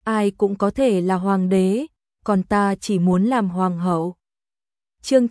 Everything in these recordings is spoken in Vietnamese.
ai cũng có thể là hoàng đế, còn ta chỉ muốn làm hoàng hậu. Chương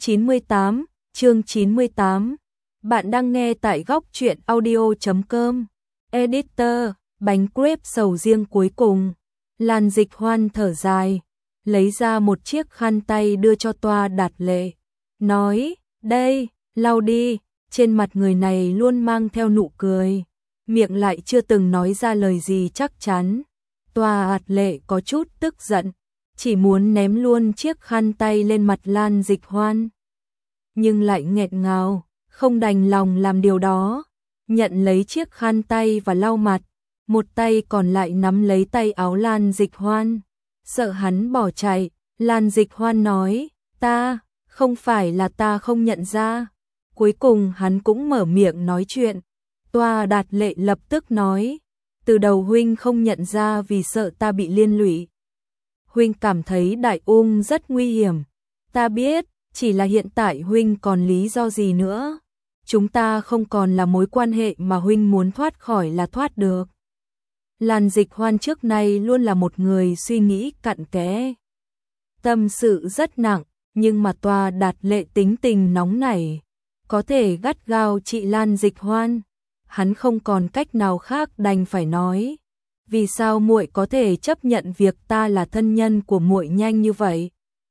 98. Bạn đang nghe tại góc truyện audio.com. Editor, bánh crepe sầu riêng cuối cùng. Lan Dịch Hoan thở dài, lấy ra một chiếc khăn tay đưa cho Toa Đạt Lệ, nói, đây, lau đi. Trên mặt người này luôn mang theo nụ cười, miệng lại chưa từng nói ra lời gì chắc chắn. Toa Đạt Lệ có chút tức giận, chỉ muốn ném luôn chiếc khăn tay lên mặt Lan Dịch Hoan, nhưng lại nghẹn ngào, không đành lòng làm điều đó, nhận lấy chiếc khăn tay và lau mặt, một tay còn lại nắm lấy tay áo Lan Dịch Hoan, sợ hắn bỏ chạy. Lan Dịch Hoan nói, không phải là ta không nhận ra. Cuối cùng hắn cũng mở miệng nói chuyện. Toa Đạt Lệ lập tức nói, từ đầu huynh không nhận ra vì sợ ta bị liên lụy. Huynh cảm thấy Đại Ung rất nguy hiểm. Ta biết, chỉ là hiện tại huynh còn lý do gì nữa. Chúng ta không còn là mối quan hệ mà huynh muốn thoát khỏi là thoát được. Lan Dịch Hoan trước nay luôn là một người suy nghĩ cặn kẽ, tâm sự rất nặng, nhưng mà Toa Đạt Lệ tính tình nóng nảy, có thể gắt gao trị Lan Dịch Hoan. Hắn không còn cách nào khác đành phải nói, vì sao muội có thể chấp nhận việc ta là thân nhân của muội nhanh như vậy?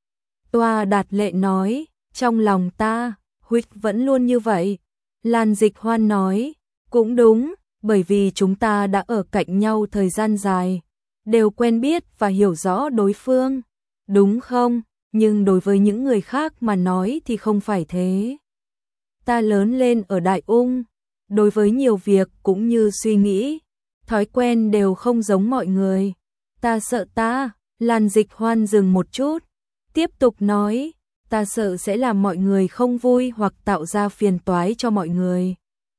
Toa Đạt Lệ nói, trong lòng ta, huynh vẫn luôn như vậy. Lan Dịch Hoan nói, cũng đúng, bởi vì chúng ta đã ở cạnh nhau thời gian dài, đều quen biết và hiểu rõ đối phương, đúng không? Nhưng đối với những người khác mà nói thì không phải thế. Ta lớn lên ở Đại Ung, đối với nhiều việc cũng như suy nghĩ, thói quen đều không giống mọi người. Ta sợ Lan Dịch Hoan dừng một chút, tiếp tục nói, ta sợ sẽ làm mọi người không vui hoặc tạo ra phiền toái cho mọi người.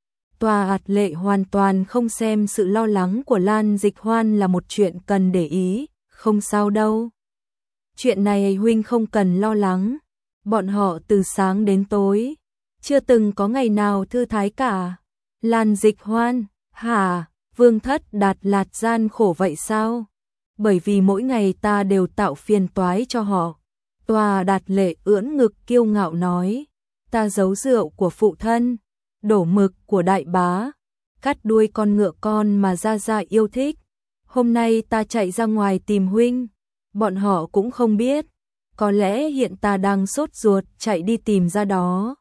Toa Đạt Lệ hoàn toàn không xem sự lo lắng của Lan Dịch Hoan là một chuyện cần để ý, không sao đâu. Chuyện này huynh không cần lo lắng, bọn họ từ sáng đến tối, chưa từng có ngày nào thư thái cả. Lan Dịch Hoan, hả, Vương Thất Đạt Lạt gian khổ vậy sao? Bởi vì mỗi ngày ta đều tạo phiền toái cho họ. Toa Đạt Lệ ưỡn ngực kiêu ngạo nói, ta giấu rượu của phụ thân, đổ mực của đại bá, cắt đuôi con ngựa con mà Gia Gia yêu thích. Hôm nay ta chạy ra ngoài tìm huynh, bọn họ cũng không biết, có lẽ hiện ta đang sốt ruột chạy đi tìm ra đó.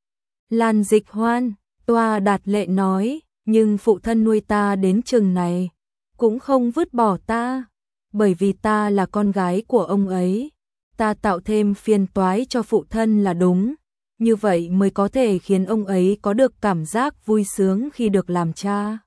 Lan Dịch Hoan, Toa Đạt Lệ nói, nhưng phụ thân nuôi ta đến chừng này, cũng không vứt bỏ ta, bởi vì ta là con gái của ông ấy, ta tạo thêm phiền toái cho phụ thân là đúng, như vậy mới có thể khiến ông ấy có được cảm giác vui sướng khi được làm cha.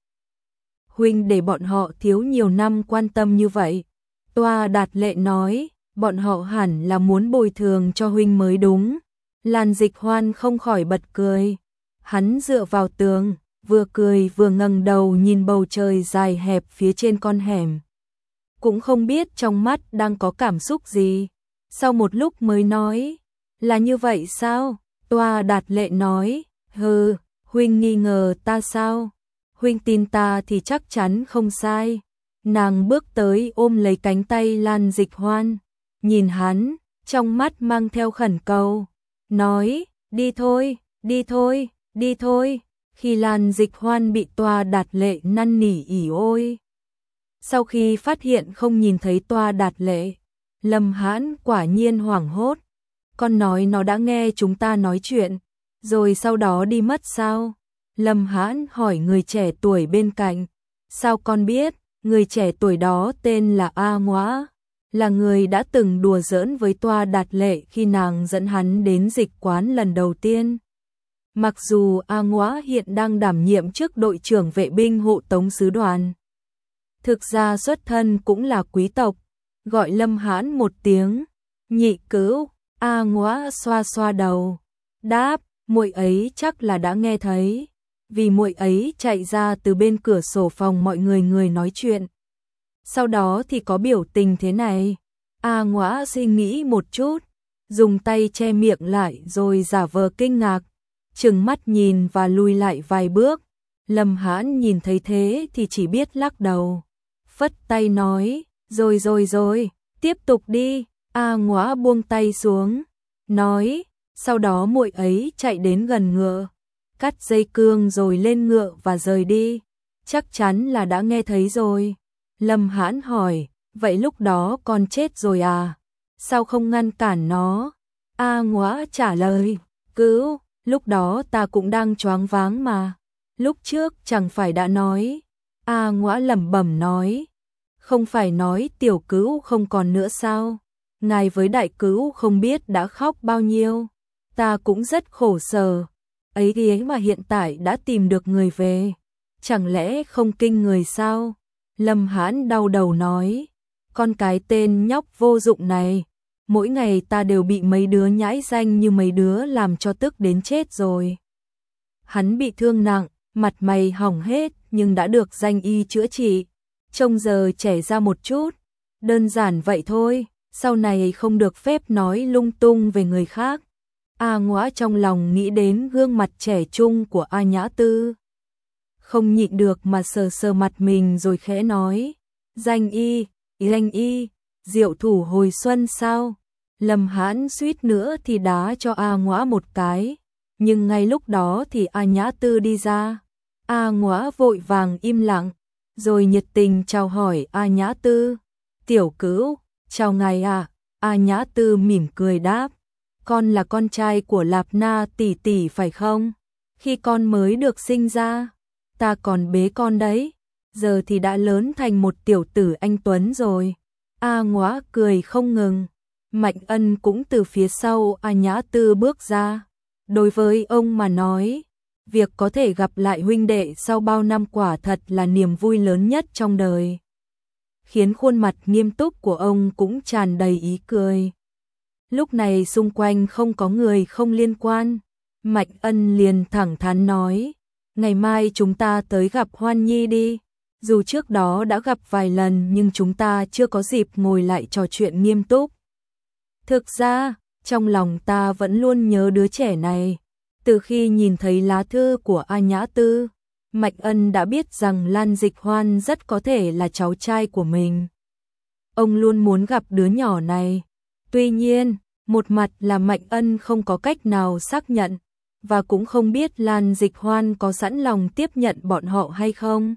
Huynh để bọn họ thiếu nhiều năm quan tâm như vậy. Toa Đạt Lệ nói, bọn họ hẳn là muốn bồi thường cho huynh mới đúng. Lan Dịch Hoan không khỏi bật cười. Hắn dựa vào tường, vừa cười vừa ngẩng đầu nhìn bầu trời dài hẹp phía trên con hẻm. Cũng không biết trong mắt đang có cảm xúc gì. Sau một lúc mới nói, là như vậy sao? Toa Đạt Lệ nói, hừ, huynh nghi ngờ ta sao? Huynh tin ta thì chắc chắn không sai. Nàng bước tới ôm lấy cánh tay Lan Dịch Hoan, nhìn hắn, trong mắt mang theo khẩn cầu, nói, đi thôi, đi thôi, đi thôi. Khi Lan Dịch Hoan bị Toa Đạt Lệ năn nỉ ỉ ôi. Sau khi phát hiện không nhìn thấy Toa Đạt Lệ, Lâm Hãn quả nhiên hoảng hốt. Con nói nó đã nghe chúng ta nói chuyện, rồi sau đó đi mất sao? Lâm Hãn hỏi người trẻ tuổi bên cạnh. Sao con biết? Người trẻ tuổi đó tên là A Ngoã, là người đã từng đùa giỡn với Toa Đạt Lệ khi nàng dẫn hắn đến dịch quán lần đầu tiên. Mặc dù A Ngoã hiện đang đảm nhiệm chức đội trưởng vệ binh hộ tống sứ đoàn, thực ra xuất thân cũng là quý tộc. Gọi Lâm Hãn một tiếng nhị cữu, A Ngoã xoa xoa đầu, đáp, muội ấy chắc là đã nghe thấy, vì muội ấy chạy ra từ bên cửa sổ phòng mọi người nói chuyện. Sau đó thì có biểu tình thế này. A Ngoã suy nghĩ một chút, dùng tay che miệng lại rồi giả vờ kinh ngạc, trừng mắt nhìn và lùi lại vài bước. Lâm Hãn nhìn thấy thế thì chỉ biết lắc đầu, phất tay nói, Rồi, tiếp tục đi. A Ngõa buông tay xuống, nói, sau đó muội ấy chạy đến gần ngựa, cắt dây cương rồi lên ngựa và rời đi. Chắc chắn là đã nghe thấy rồi. Lâm Hãn hỏi, vậy lúc đó con chết rồi à? Sao không ngăn cản nó? A Ngõa trả lời, cứu, lúc đó ta cũng đang choáng váng mà. Lúc trước chẳng phải đã nói. A Ngõa lẩm bẩm nói, không phải nói tiểu cứu không còn nữa sao? Ngài với đại cứu không biết đã khóc bao nhiêu. Ta cũng rất khổ sở. Ấy thế mà hiện tại đã tìm được người về. Chẳng lẽ không kinh người sao? Lâm Hãn đau đầu nói, con cái tên nhóc vô dụng này, mỗi ngày ta đều bị mấy đứa nhãi danh như mấy đứa làm cho tức đến chết rồi. Hắn bị thương nặng, mặt mày hỏng hết nhưng đã được danh y chữa trị, trông giờ trẻ ra một chút, đơn giản vậy thôi, sau này không được phép nói lung tung về người khác. A Ngõa trong lòng nghĩ đến gương mặt trẻ trung của A Nhã Tư, không nhịn được mà sờ sờ mặt mình rồi khẽ nói, danh y, diệu thủ hồi xuân sao? Lâm Hãn suýt nữa thì đá cho A Ngõa một cái, nhưng ngay lúc đó thì A Nhã Tư đi ra. A Ngõa vội vàng im lặng, rồi nhiệt tình chào hỏi A Nhã Tư. Tiểu Cữu, chào ngài ạ. A Nhã Tư mỉm cười đáp, con là con trai của Lạp Na tỷ tỷ phải không? Khi con mới được sinh ra, ta còn bế con đấy, giờ thì đã lớn thành một tiểu tử anh tuấn rồi. A Ngõa cười không ngừng. Mạnh Ân cũng từ phía sau A Nhã Tư bước ra. Đối với ông mà nói, việc có thể gặp lại huynh đệ sau bao năm quả thật là niềm vui lớn nhất trong đời, khiến khuôn mặt nghiêm túc của ông cũng tràn đầy ý cười. Lúc này xung quanh không có người không liên quan, Mạnh Ân liền thẳng thắn nói, ngày mai chúng ta tới gặp Hoan Nhi đi. Dù trước đó đã gặp vài lần nhưng chúng ta chưa có dịp ngồi lại trò chuyện nghiêm túc. Thực ra, trong lòng ta vẫn luôn nhớ đứa trẻ này. Từ khi nhìn thấy lá thư của A Nhã Tư, Mạnh Ân đã biết rằng Lan Dịch Hoan rất có thể là cháu trai của mình. Ông luôn muốn gặp đứa nhỏ này. Tuy nhiên, một mặt là Mạnh Ân không có cách nào xác nhận, và cũng không biết Lan Dịch Hoan có sẵn lòng tiếp nhận bọn họ hay không.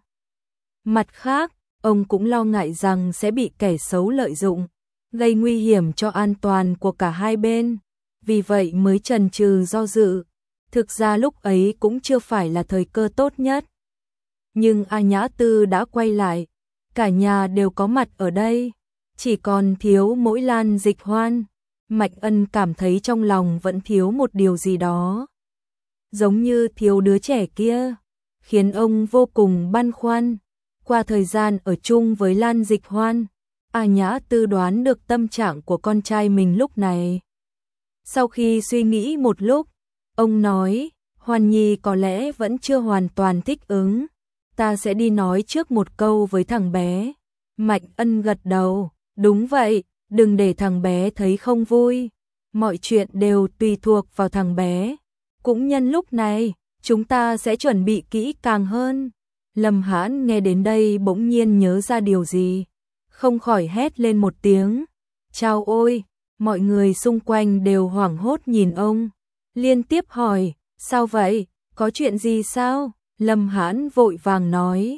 Mặt khác, ông cũng lo ngại rằng sẽ bị kẻ xấu lợi dụng, gây nguy hiểm cho an toàn của cả hai bên, vì vậy mới chần chừ do dự. Thực ra lúc ấy cũng chưa phải là thời cơ tốt nhất. Nhưng A Nhã Tư đã quay lại, cả nhà đều có mặt ở đây, chỉ còn thiếu mỗi Lan Dịch Hoan. Mạnh Ân cảm thấy trong lòng vẫn thiếu một điều gì đó, giống như thiếu đứa trẻ kia, khiến ông vô cùng băn khoăn. Qua thời gian ở chung với Lan Dịch Hoan, A Nhã Tư đoán được tâm trạng của con trai mình lúc này. Sau khi suy nghĩ một lúc, ông nói, Hoan Nhi có lẽ vẫn chưa hoàn toàn thích ứng. Ta sẽ đi nói trước một câu với thằng bé. Mạnh Ân gật đầu, đúng vậy, đừng để thằng bé thấy không vui. Mọi chuyện đều tùy thuộc vào thằng bé. Cũng nhân lúc này, chúng ta sẽ chuẩn bị kỹ càng hơn. Lâm Hãn nghe đến đây bỗng nhiên nhớ ra điều gì, không khỏi hét lên một tiếng. Chao ôi, mọi người xung quanh đều hoảng hốt nhìn ông, liên tiếp hỏi, sao vậy, có chuyện gì sao? Lâm Hãn vội vàng nói,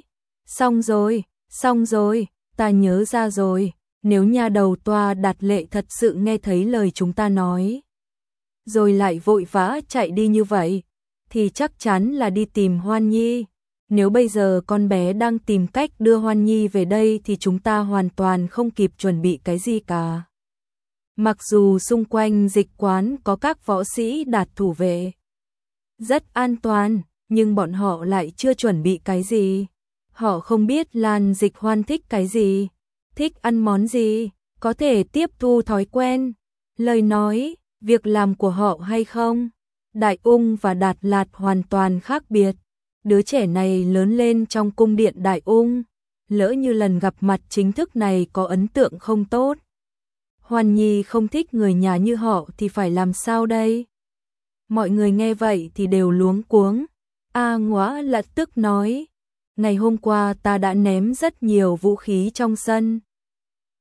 xong rồi, ta nhớ ra rồi, nếu nhà đầu toa Đạt Lệ thật sự nghe thấy lời chúng ta nói, rồi lại vội vã chạy đi như vậy, thì chắc chắn là đi tìm Hoan Nhi. Nếu bây giờ con bé đang tìm cách đưa Hoan Nhi về đây thì chúng ta hoàn toàn không kịp chuẩn bị cái gì cả. Mặc dù xung quanh dịch quán có các võ sĩ Đạt thủ vệ, rất an toàn, nhưng bọn họ lại chưa chuẩn bị cái gì. Họ không biết Lan Dịch Hoan thích cái gì, thích ăn món gì, có thể tiếp thu thói quen, lời nói, việc làm của họ hay không. Đại Ung và Đạt Lạt hoàn toàn khác biệt. Đứa trẻ này lớn lên trong cung điện Đại Ung, lỡ như lần gặp mặt chính thức này có ấn tượng không tốt. Hoan Nhi không thích người nhà như họ thì phải làm sao đây? Mọi người nghe vậy thì đều luống cuống. A Ngõa lập tức nói, ngày hôm qua ta đã ném rất nhiều vũ khí trong sân.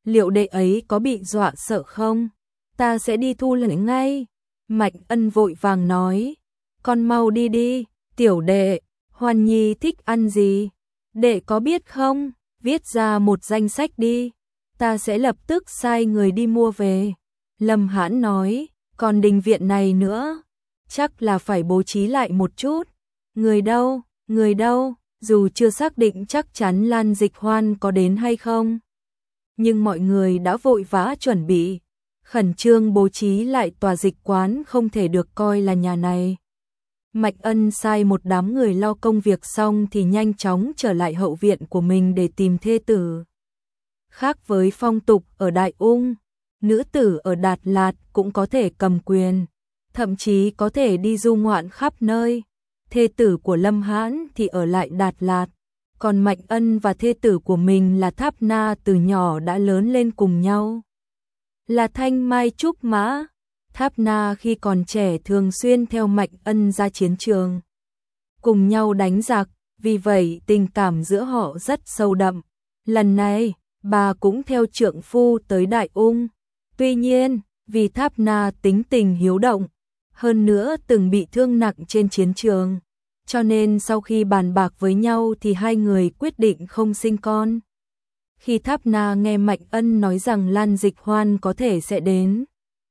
liệu đệ ấy có bị dọa sợ không? Ta sẽ đi thu lấy ngay. Mạnh Ân vội vàng nói, con mau đi đi, tiểu đệ, Hoan Nhi thích ăn gì? Đệ có biết không? Viết ra một danh sách đi, ta sẽ lập tức sai người đi mua về. Lâm Hãn nói, còn đình viện này nữa, chắc là phải bố trí lại một chút. Người đâu, người đâu, dù chưa xác định chắc chắn Lan Dịch Hoan có đến hay không. Nhưng mọi người đã vội vã chuẩn bị, khẩn trương bố trí lại tòa dịch quán không thể được coi là nhà này. Mạnh Ân sai một đám người lo công việc xong thì nhanh chóng trở lại hậu viện của mình để tìm thê tử. Khác với phong tục ở Đại Ung, nữ tử ở Đạt Lạt cũng có thể cầm quyền, thậm chí có thể đi du ngoạn khắp nơi. Thê tử của Lâm Hãn thì ở lại Đạt Lạt, còn Mạnh Ân và thê tử của mình là Tháp Na từ nhỏ đã lớn lên cùng nhau. Là thanh mai trúc mã, Tháp Na khi còn trẻ thường xuyên theo Mạnh Ân ra chiến trường, cùng nhau đánh giặc, vì vậy tình cảm giữa họ rất sâu đậm. Lần này, bà cũng theo trượng phu tới Đại Ung. Tuy nhiên, vì Tháp Na tính tình hiếu động, hơn nữa từng bị thương nặng trên chiến trường, cho nên sau khi bàn bạc với nhau thì hai người quyết định không sinh con. Khi Tháp Na nghe Mạnh Ân nói rằng Lan Dịch Hoan có thể sẽ đến,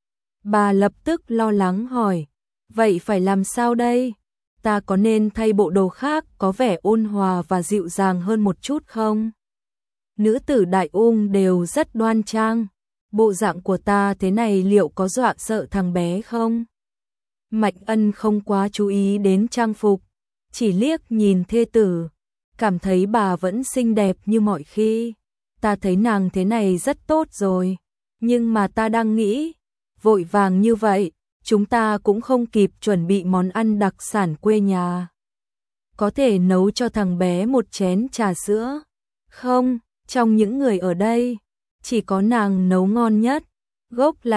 bà lập tức lo lắng hỏi, vậy phải làm sao đây? Ta có nên thay bộ đồ khác có vẻ ôn hòa và dịu dàng hơn một chút không? Nữ tử Đại Ung đều rất đoan trang, bộ dạng của ta thế này liệu có dọa sợ thằng bé không? Mạnh Ân không quá chú ý đến trang phục, chỉ liếc nhìn thê tử, cảm thấy bà vẫn xinh đẹp như mọi khi. Ta thấy nàng thế này rất tốt rồi, nhưng mà ta đang nghĩ, vội vàng như vậy, chúng ta cũng không kịp chuẩn bị món ăn đặc sản quê nhà. Có thể nấu cho thằng bé một chén trà sữa. Không, trong những người ở đây, chỉ có nàng nấu ngon nhất. Gốc là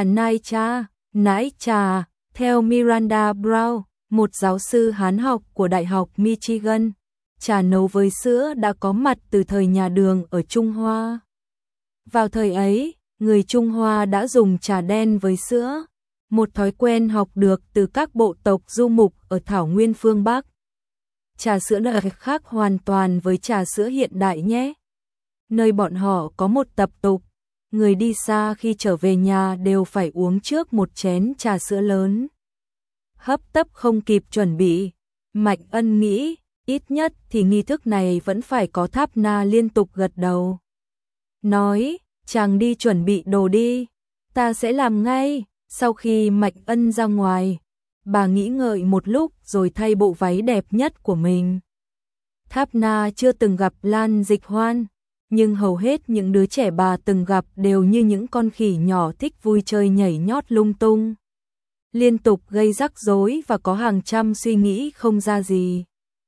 nãi trà, theo Miranda Brown, một giáo sư Hán học của Đại học Michigan. Trà nấu với sữa đã có mặt từ thời nhà Đường ở Trung Hoa. Vào thời ấy, người Trung Hoa đã dùng trà đen với sữa, một thói quen học được từ các bộ tộc du mục ở thảo nguyên phương Bắc. Trà sữa này khác hoàn toàn với trà sữa hiện đại nhé. Nơi bọn họ có một tập tục, người đi xa khi trở về nhà đều phải uống trước một chén trà sữa lớn. Hấp tấp không kịp chuẩn bị, Mạnh Ân nghĩ, ít nhất thì nghi thức này vẫn phải có. Tháp Na liên tục gật đầu, nói, chàng đi chuẩn bị đồ đi, ta sẽ làm ngay. Sau khi Mạnh Ân ra ngoài, bà nghĩ ngợi một lúc rồi thay bộ váy đẹp nhất của mình. Tháp Na chưa từng gặp Lan Dịch Hoan, nhưng hầu hết những đứa trẻ bà từng gặp đều như những con khỉ nhỏ thích vui chơi nhảy nhót lung tung, liên tục gây rắc rối và có hàng trăm suy nghĩ không ra gì,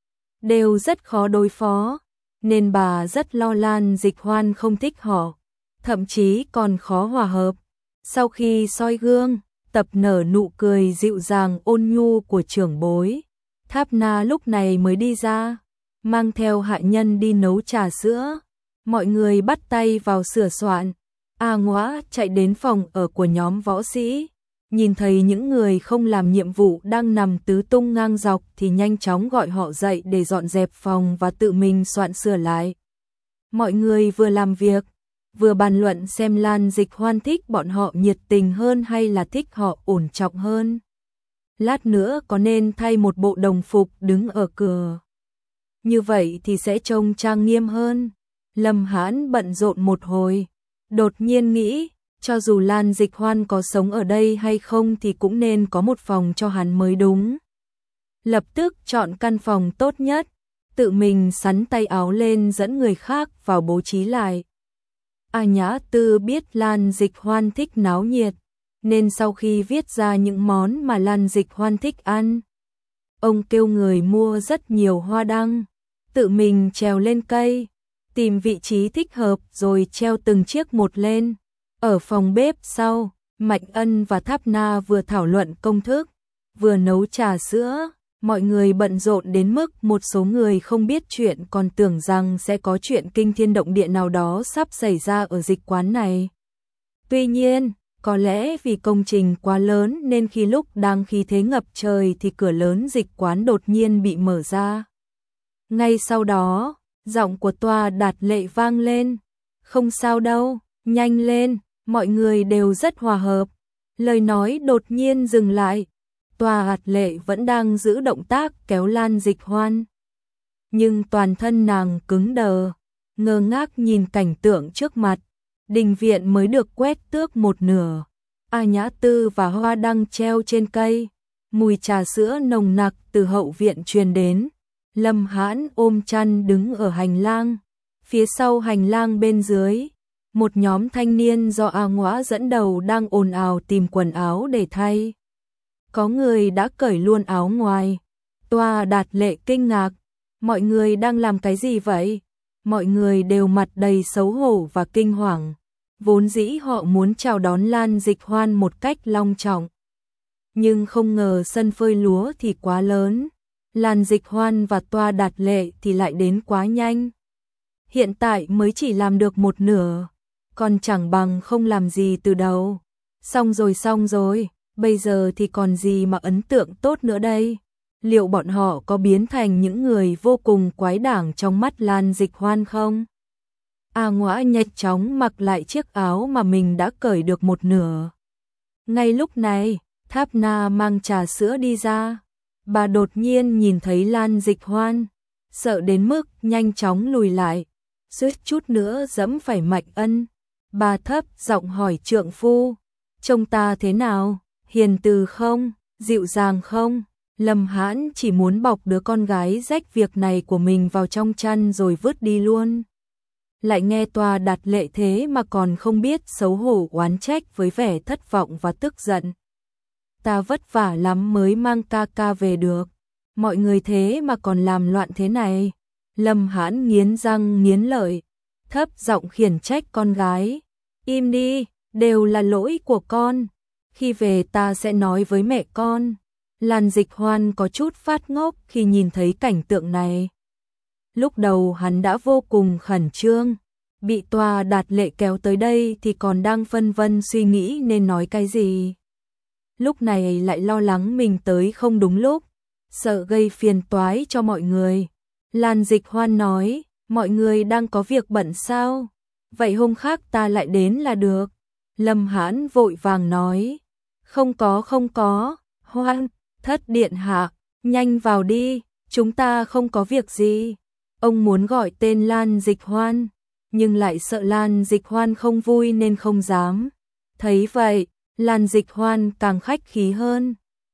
đều rất khó đối phó, nên bà rất lo Lan Dịch Hoan không thích họ, thậm chí còn khó hòa hợp. Sau khi soi gương, tập nở nụ cười dịu dàng ôn nhu của trưởng bối, Tháp Na lúc này mới đi ra, mang theo hạ nhân đi nấu trà sữa. Mọi người bắt tay vào sửa soạn. A Ngõa chạy đến phòng ở của nhóm võ sĩ, nhìn thấy những người không làm nhiệm vụ đang nằm tứ tung ngang dọc thì nhanh chóng gọi họ dậy để dọn dẹp phòng và tự mình soạn sửa lại. Mọi người vừa làm việc, vừa bàn luận xem Lan Dịch Hoan thích bọn họ nhiệt tình hơn hay là thích họ ổn trọng hơn. Lát nữa có nên thay một bộ đồng phục đứng ở cửa, như vậy thì sẽ trông trang nghiêm hơn. Lâm Hãn bận rộn một hồi, đột nhiên nghĩ, cho dù Lan Dịch Hoan có sống ở đây hay không thì cũng nên có một phòng cho hắn mới đúng. Lập tức chọn căn phòng tốt nhất, tự mình xắn tay áo lên dẫn người khác vào bố trí lại. A Nhã Tư biết Lan Dịch Hoan thích náo nhiệt, nên sau khi viết ra những món mà Lan Dịch Hoan thích ăn, ông kêu người mua rất nhiều hoa đăng, tự mình trèo lên cây, tìm vị trí thích hợp rồi treo từng chiếc một lên. Ở phòng bếp sau, Mạnh Ân và Tháp Na vừa thảo luận công thức, vừa nấu trà sữa. Mọi người bận rộn đến mức một số người không biết chuyện còn tưởng rằng sẽ có chuyện kinh thiên động địa nào đó sắp xảy ra ở dịch quán này. Tuy nhiên, có lẽ vì công trình quá lớn nên khi lúc đang khí thế ngập trời thì cửa lớn dịch quán đột nhiên bị mở ra. Ngay sau đó, giọng của Toa Đạt Lệ vang lên. Không sao đâu, nhanh lên, mọi người đều rất hòa hợp. Lời nói đột nhiên dừng lại. Toa Đạt Lệ vẫn đang giữ động tác kéo Lan Dịch Hoan. Nhưng toàn thân nàng cứng đờ, ngơ ngác nhìn cảnh tượng trước mặt. Đình viện mới được quét tước một nửa. A Nhã Tư và Hoa Đăng treo trên cây. Mùi trà sữa nồng nặc từ hậu viện truyền đến. Lâm Hãn ôm chăn đứng ở hành lang. Phía sau hành lang bên dưới, một nhóm thanh niên do A Ngõa dẫn đầu đang ồn ào tìm quần áo để thay. Có người đã cởi luôn áo ngoài. Toa Đạt Lệ kinh ngạc. Mọi người đang làm cái gì vậy? Mọi người đều mặt đầy xấu hổ và kinh hoàng. Vốn dĩ họ muốn chào đón Lan Dịch Hoan một cách long trọng. Nhưng không ngờ sân phơi lúa thì quá lớn. Lan Dịch Hoan và Toa Đạt Lệ thì lại đến quá nhanh. Hiện tại mới chỉ làm được một nửa, còn chẳng bằng không làm gì từ đầu. Xong rồi, bây giờ thì còn gì mà ấn tượng tốt nữa đây? Liệu bọn họ có biến thành những người vô cùng quái đản trong mắt Lan Dịch Hoan không? A Ngõa nhanh chóng mặc lại chiếc áo mà mình đã cởi được một nửa. Ngay lúc này, Tháp Na mang trà sữa đi ra. Bà đột nhiên nhìn thấy Lan Dịch Hoan, sợ đến mức nhanh chóng lùi lại, suýt chút nữa giẫm phải Mạnh Ân. Bà thấp giọng hỏi trượng phu, trông ta thế nào, hiền từ không, dịu dàng không? Lâm Hãn chỉ muốn bọc đứa con gái rách việc này của mình vào trong chăn rồi vứt đi luôn. Lại nghe Toa Đạt Lệ thế mà còn không biết xấu hổ oán trách với vẻ thất vọng và tức giận. Ta vất vả lắm mới mang ca ca về được, mọi người thế mà còn làm loạn thế này. Lâm Hãn nghiến răng nghiến lợi, thấp giọng khiển trách con gái. Im đi, đều là lỗi của con. Khi về ta sẽ nói với mẹ con. Lan Dịch Hoan có chút phát ngốc khi nhìn thấy cảnh tượng này. Lúc đầu hắn đã vô cùng khẩn trương, bị Toa Đạt Lệ kéo tới đây thì còn đang phân vân suy nghĩ nên nói cái gì. Lúc này lại lo lắng mình tới không đúng lúc, sợ gây phiền toái cho mọi người. Lan Dịch Hoan nói, mọi người đang có việc bận sao? Vậy hôm khác ta lại đến là được. Lâm Hãn vội vàng nói, không có, Hoan, thất điện hạ, nhanh vào đi, chúng ta không có việc gì. Ông muốn gọi tên Lan Dịch Hoan, nhưng lại sợ Lan Dịch Hoan không vui nên không dám. Thấy vậy, Lan Dịch Hoan càng khách khí hơn.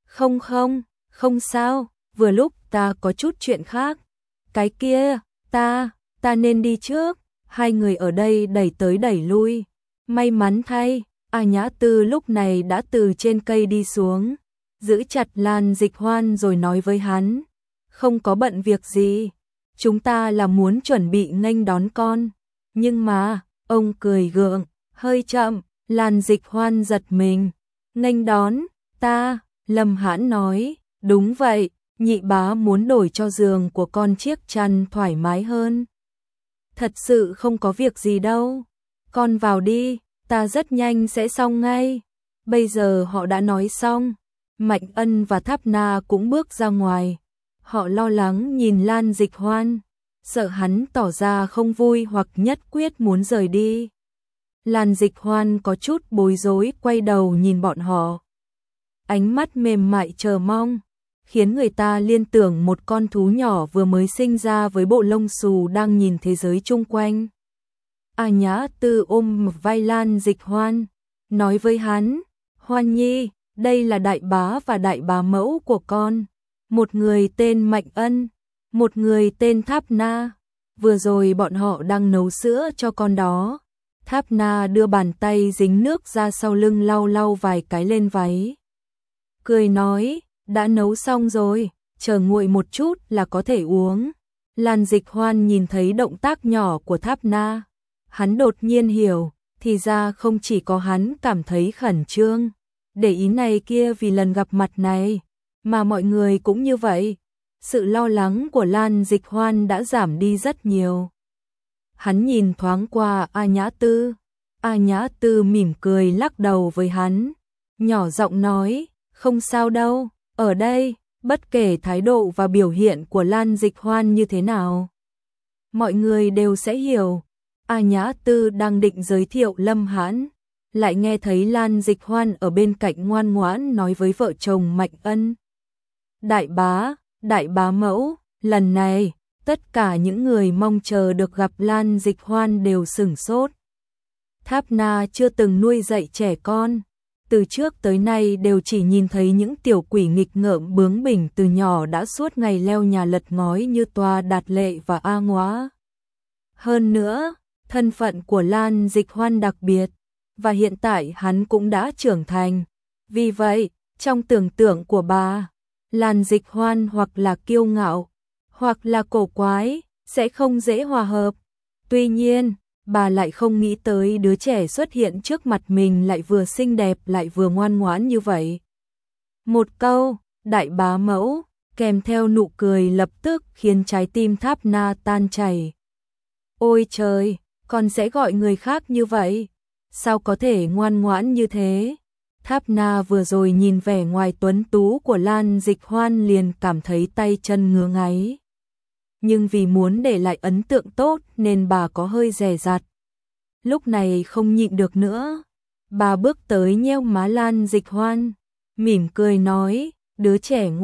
Không sao, vừa lúc ta có chút chuyện khác. Cái kia, ta nên đi trước. Hai người ở đây đẩy tới đẩy lui. May mắn thay, A Nhã Tư lúc này đã từ trên cây đi xuống, giữ chặt Lan Dịch Hoan rồi nói với hắn, không có bận việc gì, chúng ta là muốn chuẩn bị nghênh đón con. Nhưng mà, ông cười gượng, hơi chậm. Lan Dịch Hoan giật mình. Nghênh đón, ta, Lâm Hãn nói, đúng vậy, nhị bá muốn đổi cho giường của con chiếc chăn thoải mái hơn. Thật sự không có việc gì đâu, con vào đi, ta rất nhanh sẽ xong ngay. Bây giờ họ đã nói xong, Mạnh Ân và Tháp Na cũng bước ra ngoài. Họ lo lắng nhìn Lan Dịch Hoan, sợ hắn tỏ ra không vui hoặc nhất quyết muốn rời đi. Lan Dịch Hoan có chút bối rối quay đầu nhìn bọn họ. Ánh mắt mềm mại chờ mong, khiến người ta liên tưởng một con thú nhỏ vừa mới sinh ra với bộ lông xù đang nhìn thế giới chung quanh. A Nhã Tư ôm vai Lan Dịch Hoan, nói với hắn, Hoan Nhi, đây là đại bá và đại bá mẫu của con. Một người tên Mạnh Ân, một người tên Tháp Na. Vừa rồi bọn họ đang nấu sữa cho con đó. Tháp Na đưa bàn tay dính nước ra sau lưng lau lau vài cái lên váy. Cười nói, đã nấu xong rồi, chờ nguội một chút là có thể uống. Lan Dịch Hoan nhìn thấy động tác nhỏ của Tháp Na. Hắn đột nhiên hiểu, thì ra không chỉ có hắn cảm thấy khẩn trương, để ý này kia vì lần gặp mặt này, mà mọi người cũng như vậy. Sự lo lắng của Lan Dịch Hoan đã giảm đi rất nhiều. Hắn nhìn thoáng qua A Nhã Tư. A Nhã Tư mỉm cười lắc đầu với hắn, nhỏ giọng nói, không sao đâu, ở đây, bất kể thái độ và biểu hiện của Lan Dịch Hoan như thế nào, mọi người đều sẽ hiểu. A Nhã Tư đang định giới thiệu Lâm Hãn, lại nghe thấy Lan Dịch Hoan ở bên cạnh ngoan ngoãn nói với vợ chồng Mạnh Ân. Đại bá mẫu, lần này, tất cả những người mong chờ được gặp Lan Dịch Hoan đều sửng sốt. Tháp Na chưa từng nuôi dạy trẻ con, từ trước tới nay đều chỉ nhìn thấy những tiểu quỷ nghịch ngợm bướng bỉnh từ nhỏ đã suốt ngày leo nhà lật ngói như Toa Đạt Lệ và A Ngóa. Hơn nữa, thân phận của Lan Dịch Hoan đặc biệt, và hiện tại hắn cũng đã trưởng thành. Vì vậy, trong tưởng tượng của bà, Lan Dịch Hoan hoặc là kiêu ngạo, hoặc là cổ quái, sẽ không dễ hòa hợp. Tuy nhiên, bà lại không nghĩ tới đứa trẻ xuất hiện trước mặt mình lại vừa xinh đẹp lại vừa ngoan ngoãn như vậy. Một câu, đại bá mẫu, kèm theo nụ cười lập tức khiến trái tim Tháp Na tan chảy. Ôi trời, con sẽ gọi người khác như vậy? Sao có thể ngoan ngoãn như thế? Tháp Na vừa rồi nhìn vẻ ngoài tuấn tú của Lan Dịch Hoan liền cảm thấy tay chân ngứa ngáy. Nhưng vì muốn để lại ấn tượng tốt nên bà có hơi dè dặt. Lúc này không nhịn được nữa, bà bước tới nheo má Lan Dịch Hoan, mỉm cười nói, đứa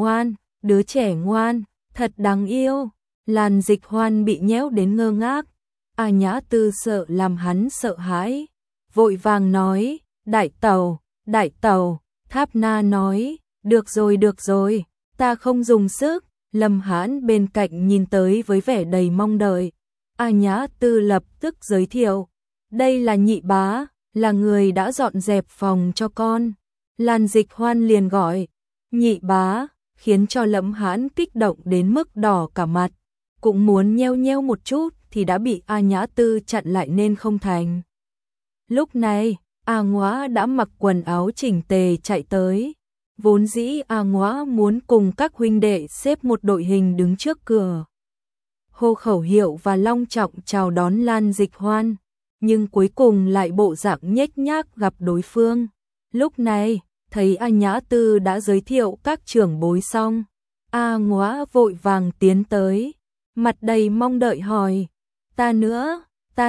trẻ ngoan, thật đáng yêu. Lan Dịch Hoan bị nhéo đến ngơ ngác. A Nhã Tư sợ làm hắn sợ hãi, vội vàng nói, đại tẩu. Tháp Na nói, được rồi, ta không dùng sức. Lâm Hãn bên cạnh nhìn tới với vẻ đầy mong đợi. A Nhã Tư lập tức giới thiệu, đây là nhị bá, là người đã dọn dẹp phòng cho con. Lan Dịch Hoan liền gọi, nhị bá, khiến cho Lâm Hãn kích động đến mức đỏ cả mặt, cũng muốn nheo một chút thì đã bị A Nhã Tư chặn lại nên không thành. Lúc này, A Ngóa đã mặc quần áo chỉnh tề chạy tới. Vốn dĩ A Ngóa muốn cùng các huynh đệ xếp một đội hình đứng trước cửa, hô khẩu hiệu và long trọng chào đón Lan Dịch Hoan, nhưng cuối cùng lại bộ dạng nhếch nhác gặp đối phương. Lúc này, thấy A Nhã Tư đã giới thiệu các trưởng bối xong, A Ngóa vội vàng tiến tới, mặt đầy mong đợi hỏi, ta nữa.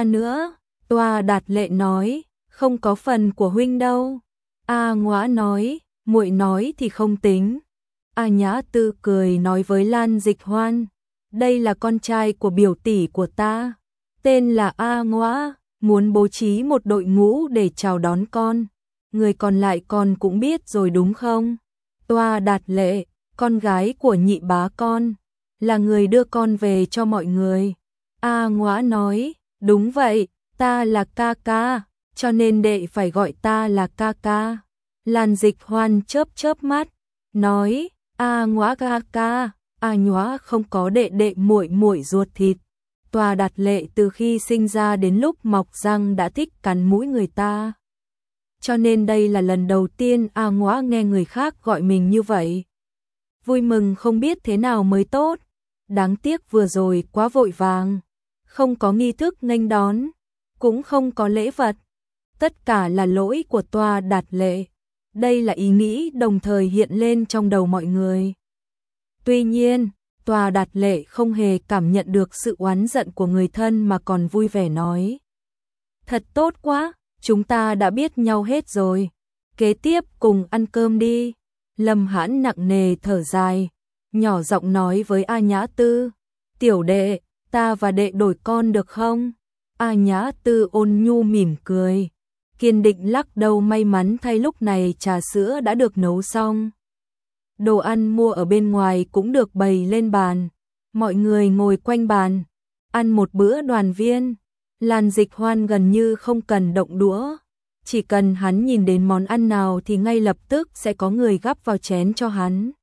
Toa Đạt Lệ nói, không có phần của huynh đâu. A Ngóa nói, muội nói thì không tính. A Nhã Tư cười nói với Lan Dịch Hoan, đây là con trai của biểu tỷ của ta, tên là A Ngóa, muốn bố trí một đội ngũ để chào đón con. Người còn lại con cũng biết rồi đúng không? Toa Đạt Lệ, con gái của nhị bá con, là người đưa con về cho mọi người. A Ngóa nói, đúng vậy, ta là ca ca, cho nên đệ phải gọi ta là ca ca. Lan Dịch Hoan chớp mắt, nói, A Ngóa ca ca, A Ngóa không có đệ muội ruột thịt. Toa Đạt Lệ từ khi sinh ra đến lúc mọc răng đã thích cắn mũi người ta. Cho nên đây là lần đầu tiên A Ngóa nghe người khác gọi mình như vậy. Vui mừng không biết thế nào mới tốt. Đáng tiếc vừa rồi quá vội vàng, không có nghi thức nghênh đón, cũng không có lễ vật. Tất cả là lỗi của Toa Đạt Lệ. Đây là ý nghĩ đồng thời hiện lên trong đầu mọi người. Tuy nhiên, Toa Đạt Lệ không hề cảm nhận được sự oán giận của người thân mà còn vui vẻ nói, thật tốt quá, chúng ta đã biết nhau hết rồi. Kế tiếp cùng ăn cơm đi. Lâm Hãn nặng nề thở dài, nhỏ giọng nói với A Nhã Tư, tiểu đệ, ta và đệ đổi con được không? A Nhã Tư ôn nhu mỉm cười, kiên định lắc đầu. May mắn thay lúc này trà sữa đã được nấu xong. Đồ ăn mua ở bên ngoài cũng được bày lên bàn. Mọi người ngồi quanh bàn, ăn một bữa đoàn viên. Lan Dịch Hoan gần như không cần động đũa. Chỉ cần hắn nhìn đến món ăn nào thì ngay lập tức sẽ có người gắp vào chén cho hắn.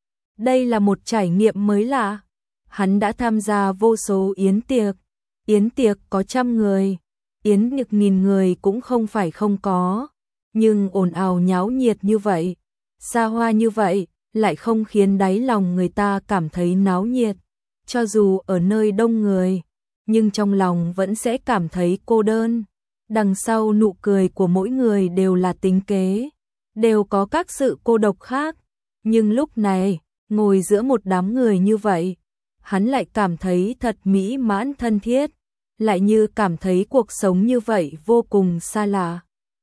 Đây là một trải nghiệm mới lạ. Hắn đã tham gia vô số yến tiệc. Yến tiệc có 100 người, yến tiệc 1000 người cũng không phải không có. Nhưng ồn ào nháo nhiệt như vậy, xa hoa như vậy, lại không khiến đáy lòng người ta cảm thấy náo nhiệt. Cho dù ở nơi đông người, nhưng trong lòng vẫn sẽ cảm thấy cô đơn. Đằng sau nụ cười của mỗi người đều là tính kế, đều có các sự cô độc khác, nhưng lúc này, ngồi giữa một đám người như vậy, hắn lại cảm thấy thật mỹ mãn thân thiết, lại như cảm thấy cuộc sống như vậy vô cùng xa lạ.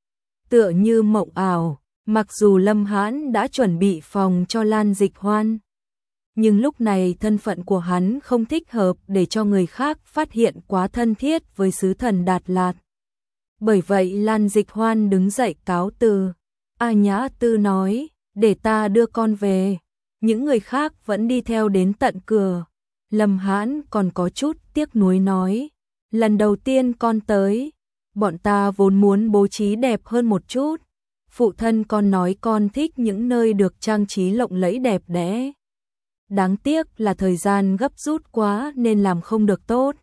Tựa như mộng ảo, mặc dù Lâm Hãn đã chuẩn bị phòng cho Lan Dịch Hoan, nhưng lúc này thân phận của hắn không thích hợp để cho người khác phát hiện quá thân thiết với sứ thần Đạt Lạt. Bởi vậy Lan Dịch Hoan đứng dậy cáo từ. A Nhã Tư nói, để ta đưa con về. Những người khác vẫn đi theo đến tận cửa. Lâm Hãn còn có chút tiếc nuối nói, lần đầu tiên con tới, bọn ta vốn muốn bố trí đẹp hơn một chút. Phụ thân con nói con thích những nơi được trang trí lộng lẫy đẹp đẽ. Đáng tiếc là thời gian gấp rút quá nên làm không được tốt.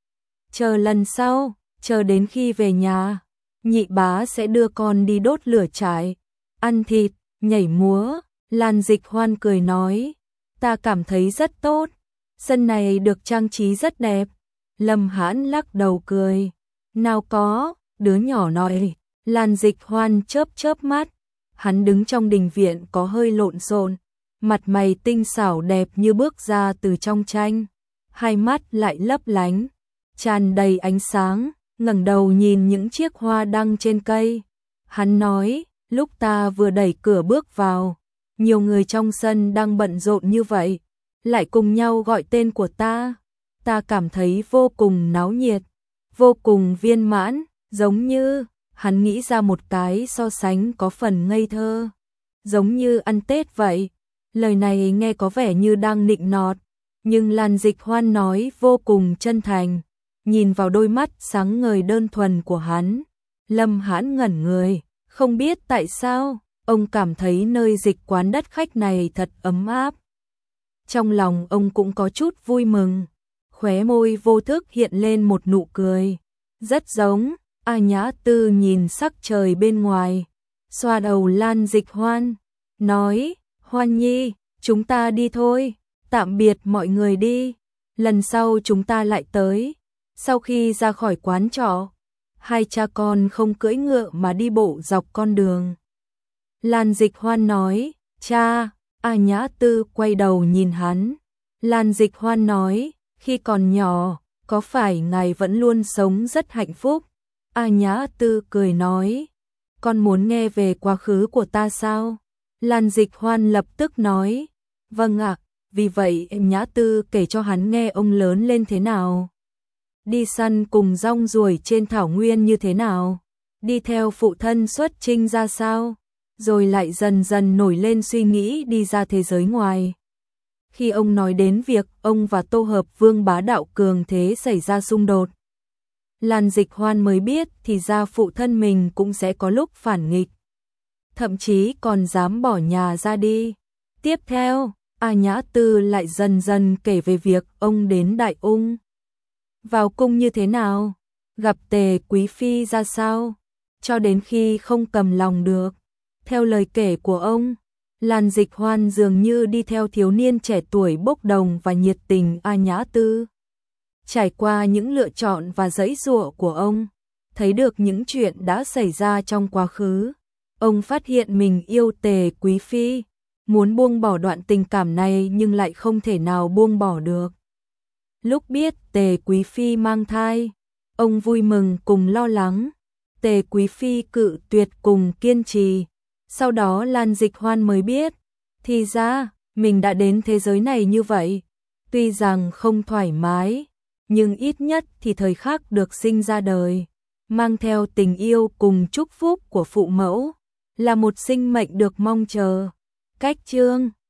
Chờ lần sau, chờ đến khi về nhà, nhị bá sẽ đưa con đi đốt lửa trại, ăn thịt, nhảy múa. Lan Dịch Hoan cười nói, ta cảm thấy rất tốt, sân này được trang trí rất đẹp. Lâm Hãn lắc đầu cười, nào có, đứa nhỏ nói. Lan Dịch Hoan chớp chớp mắt, hắn đứng trong đình viện có hơi lộn xộn, mặt mày tinh xảo đẹp như bước ra từ trong tranh, hai mắt lại lấp lánh, tràn đầy ánh sáng, ngẩng đầu nhìn những chiếc hoa đăng trên cây. Hắn nói, lúc ta vừa đẩy cửa bước vào, nhiều người trong sân đang bận rộn như vậy, lại cùng nhau gọi tên của ta cảm thấy vô cùng náo nhiệt, vô cùng viên mãn, giống như, hắn nghĩ ra một cái so sánh có phần ngây thơ, giống như ăn Tết vậy. Lời này nghe có vẻ như đang nịnh nọt, nhưng Lan Dịch Hoan nói vô cùng chân thành, nhìn vào đôi mắt sáng ngời đơn thuần của hắn. Lâm Hãn ngẩn người, không biết tại sao, ông cảm thấy nơi dịch quán đất khách này thật ấm áp. Trong lòng ông cũng có chút vui mừng, khóe môi vô thức hiện lên một nụ cười, rất giống. A Nhã Tư nhìn sắc trời bên ngoài, xoa đầu Lan Dịch Hoan, nói, Hoan Nhi, chúng ta đi thôi, tạm biệt mọi người đi, lần sau chúng ta lại tới. Sau khi ra khỏi quán trọ, hai cha con không cưỡi ngựa mà đi bộ dọc con đường. Lan Dịch Hoan nói, cha. A Nhã Tư quay đầu nhìn hắn. Lan Dịch Hoan nói, khi còn nhỏ, có phải ngài vẫn luôn sống rất hạnh phúc? A Nhã Tư cười nói, con muốn nghe về quá khứ của ta sao? Lan Dịch Hoan lập tức nói, vâng ạ, vì vậy em Nhã Tư kể cho hắn nghe ông lớn lên thế nào. Đi săn cùng rong ruổi trên thảo nguyên như thế nào, đi theo phụ thân xuất chinh ra sao, rồi lại dần dần nổi lên suy nghĩ đi ra thế giới ngoài. Khi ông nói đến việc ông và Tô Hợp Vương bá đạo cường thế xảy ra xung đột, Lan Dịch Hoan mới biết thì ra phụ thân mình cũng sẽ có lúc phản nghịch, thậm chí còn dám bỏ nhà ra đi. Tiếp theo, A Nhã Tư lại dần dần kể về việc ông đến Đại Ung, vào cung như thế nào, gặp Tề Quý Phi ra sao, cho đến khi không cầm lòng được. Theo lời kể của ông, Lan Dịch Hoan dường như đi theo thiếu niên trẻ tuổi bốc đồng và nhiệt tình A Nhã Tư. Trải qua những lựa chọn và giãy giụa của ông, thấy được những chuyện đã xảy ra trong quá khứ, ông phát hiện mình yêu Tề Quý Phi, muốn buông bỏ đoạn tình cảm này nhưng lại không thể nào buông bỏ được. Lúc biết Tề Quý Phi mang thai, ông vui mừng cùng lo lắng. Tề Quý Phi cự tuyệt cùng kiên trì. Sau đó Lan Dịch Hoan mới biết, thì ra, mình đã đến thế giới này như vậy. Tuy rằng không thoải mái, nhưng ít nhất thì thời khắc được sinh ra đời, mang theo tình yêu cùng chúc phúc của phụ mẫu, là một sinh mệnh được mong chờ. Cách chương